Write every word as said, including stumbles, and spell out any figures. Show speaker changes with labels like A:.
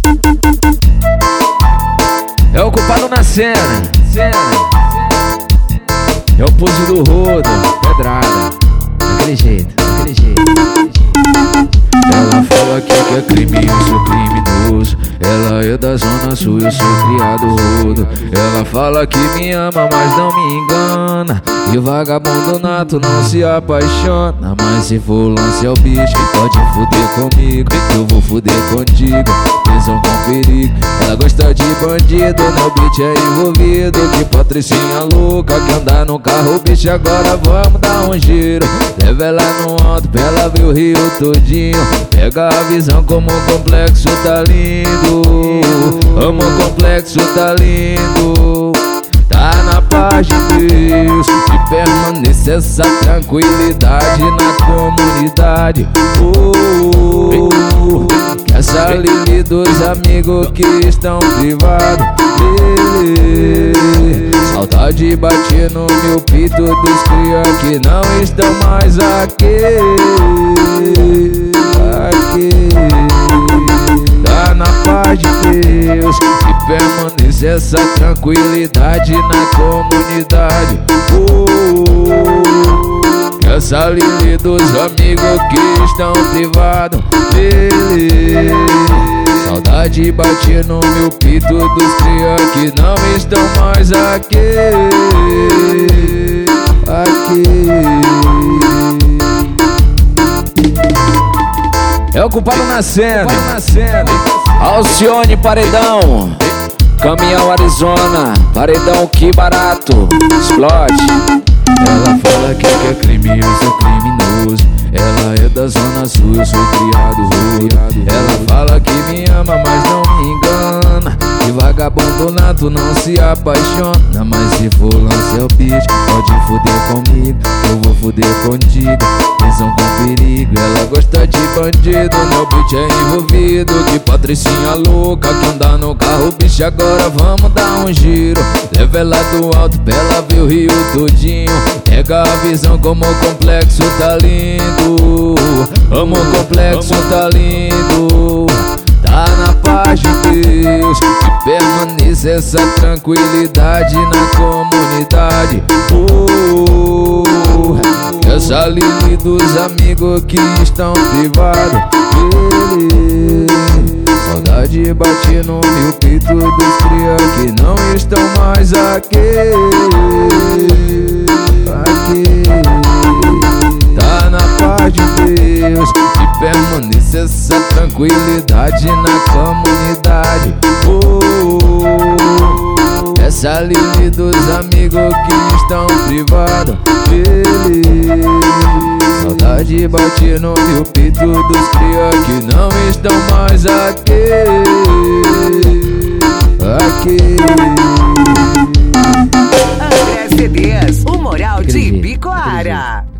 A: É o culpado na cena, cena. É o pose do rodo, pedrada. Daquele jeito, daquele jeito, daquele jeito. Ela fala que é crime, eu sou criminoso. Ela é da zona sul, eu sou criado rodo. Ela fala que me ama, mas não me engana. E vagabundo nato não se apaixona. Mas se for lance ao bicho, pode fuder comigo, eu vou fuder contigo. Tesão com perigo. Ela gosta de bandido, no beat é envolvido. Que patricinha louca que anda no carro, bicho. Agora vamos dar um giro. Leva ela no alto pra ela ver o Rio todinho. Pega a visão como o complexo tá lindo. Amo o complexo tá lindo. Tá na paz de Deus e permanece essa tranquilidade na comunidade. Oh, que essa Lili dos amigos que estão privados. Saudade bate no meu peito dos cria que não estão mais aqui. Aqui. Tá na paz de Deus e permanece essa tranquilidade na comunidade. Oh, essa Lili dos amigos que estão privados. Saudade bate no meu peito dos cria que não estão mais aqui. Aqui. É o culpado na cena, na cena. Alcione Paredão, Caminhão Arizona, Paredão que barato, explode. Ela fala que é crime, eu sou criminoso. Ela é da zona sul, eu sou criado rodo. Ela fala que me ama, mas não me engana. E vagabundo nato não se apaixona. Mas se for lance ao bicho, pode fuder comigo, eu vou fuder contigo. Tesão com perigo. Ela gosta de bandido, meu beat é envolvido. Que patricinha louca que anda no carro, bicho. Agora vamos dar um giro. Leva ela do alto pra ela ver o Rio todinho. Pega a visão como o complexo tá lindo. Amo o complexo tá lindo. Tá na paz de Deus e permanece essa tranquilidade na comunidade. Oh, essa Lili dos amigos que estão privados. Saudade bate no meu peito dos cria que não estão mais aqui. Aqui. Tá na paz de Deus e permanece essa tranquilidade na comunidade. Oh, essa Lili dos amigos que estão privados. Saudade bate no meu peito dos cria que não estão mais aqui. Aqui.
B: André C Ds, o Moral de Ibicoara.